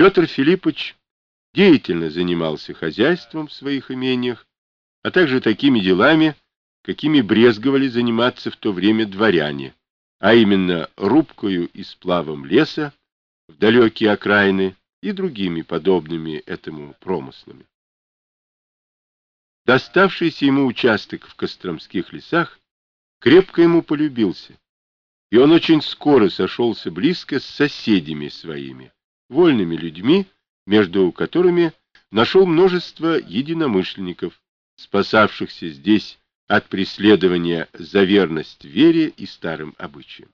Петр Филиппович деятельно занимался хозяйством в своих имениях, а также такими делами, какими брезговали заниматься в то время дворяне, а именно рубкою и сплавом леса в далекие окраины и другими подобными этому промыслами. Доставшийся ему участок в Костромских лесах крепко ему полюбился, и он очень скоро сошелся близко с соседями своими, вольными людьми, между которыми нашел множество единомышленников, спасавшихся здесь от преследования за верность вере и старым обычаям.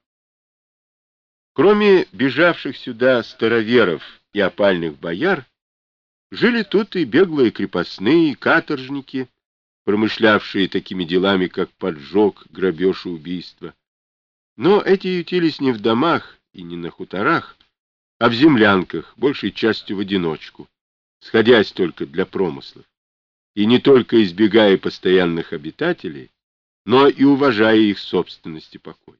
Кроме бежавших сюда староверов и опальных бояр, жили тут и беглые крепостные, и каторжники, промышлявшие такими делами, как поджог, грабеж и убийство. Но эти ютились не в домах и не на хуторах, а в землянках, большей частью в одиночку, сходясь только для промыслов, и не только избегая постоянных обитателей, но и уважая их собственность и покой.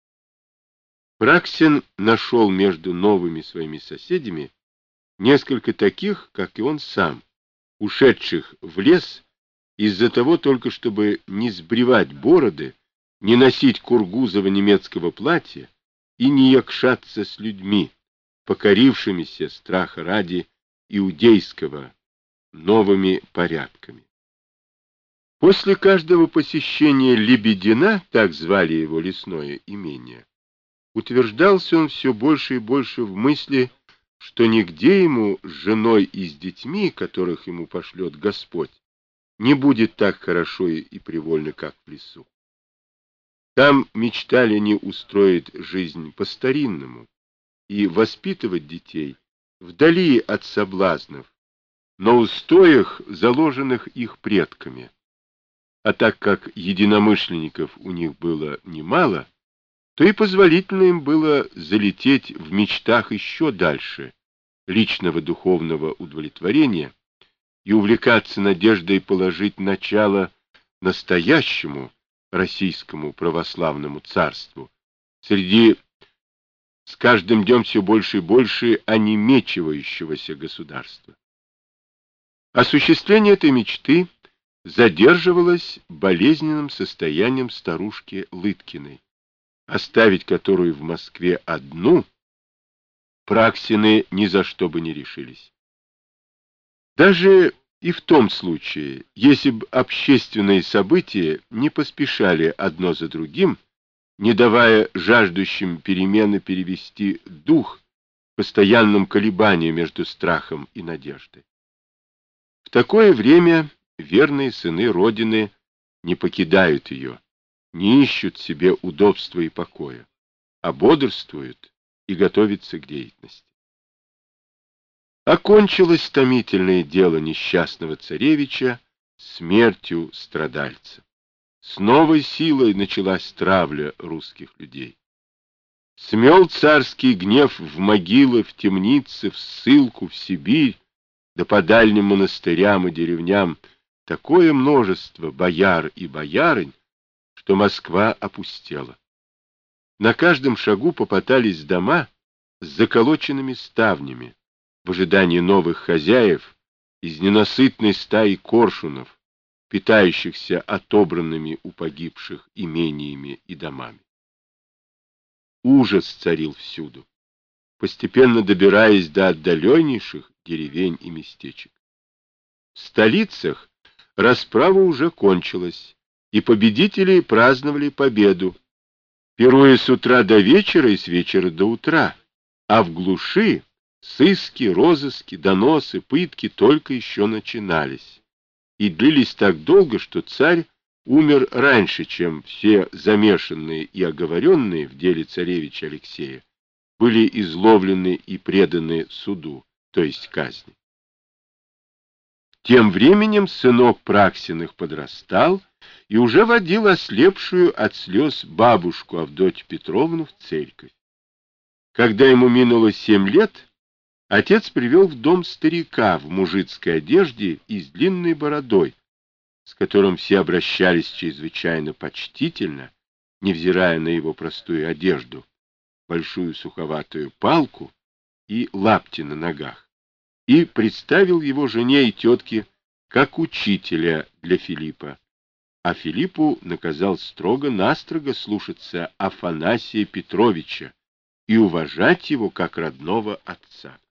Праксин нашел между новыми своими соседями несколько таких, как и он сам, ушедших в лес из-за того только, чтобы не сбривать бороды, не носить кургузого немецкого платья и не якшаться с людьми, покорившимися страха ради иудейского новыми порядками. После каждого посещения Лебедина, так звали его лесное имение, утверждался он все больше и больше в мысли, что нигде ему с женой и с детьми, которых ему пошлет Господь, не будет так хорошо и привольно, как в лесу. Там мечтали они устроить жизнь по-старинному и воспитывать детей вдали от соблазнов, на устоях, заложенных их предками. А так как единомышленников у них было немало, то и позволительно им было залететь в мечтах еще дальше личного духовного удовлетворения и увлекаться надеждой положить начало настоящему российскому православному царству среди с каждым днем все больше и больше онемечивающегося государства. Осуществление этой мечты задерживалось болезненным состоянием старушки Лыткиной, оставить которую в Москве одну Праксины ни за что бы не решились. Даже и в том случае, если бы общественные события не поспешали одно за другим, не давая жаждущим перемены перевести дух в постоянном колебании между страхом и надеждой. В такое время верные сыны Родины не покидают ее, не ищут себе удобства и покоя, а бодрствуют и готовятся к деятельности. Окончилось томительное дело несчастного царевича смертью страдальца. С новой силой началась травля русских людей. Смел царский гнев в могилы, в темницы, в ссылку, в Сибирь, да по дальним монастырям и деревням такое множество бояр и боярынь, что Москва опустела. На каждом шагу попадались дома с заколоченными ставнями, в ожидании новых хозяев из ненасытной стаи коршунов, питающихся отобранными у погибших имениями и домами. Ужас царил всюду, постепенно добираясь до отдаленнейших деревень и местечек. В столицах расправа уже кончилась, и победители праздновали победу, пируя с утра до вечера и с вечера до утра, а в глуши сыски, розыски, доносы, пытки только еще начинались и длились так долго, что царь умер раньше, чем все замешанные и оговоренные в деле царевича Алексея были изловлены и преданы суду, то есть казни. Тем временем сынок Праксиных подрастал и уже водил ослепшую от слез бабушку Авдотью Петровну в церковь. Когда ему минуло 7 лет, отец привел в дом старика в мужицкой одежде и с длинной бородой, с которым все обращались чрезвычайно почтительно, невзирая на его простую одежду, большую суховатую палку и лапти на ногах. и представил его жене и тетке как учителя для Филиппа, а Филиппу наказал строго-настрого слушаться Афанасия Петровича и уважать его как родного отца.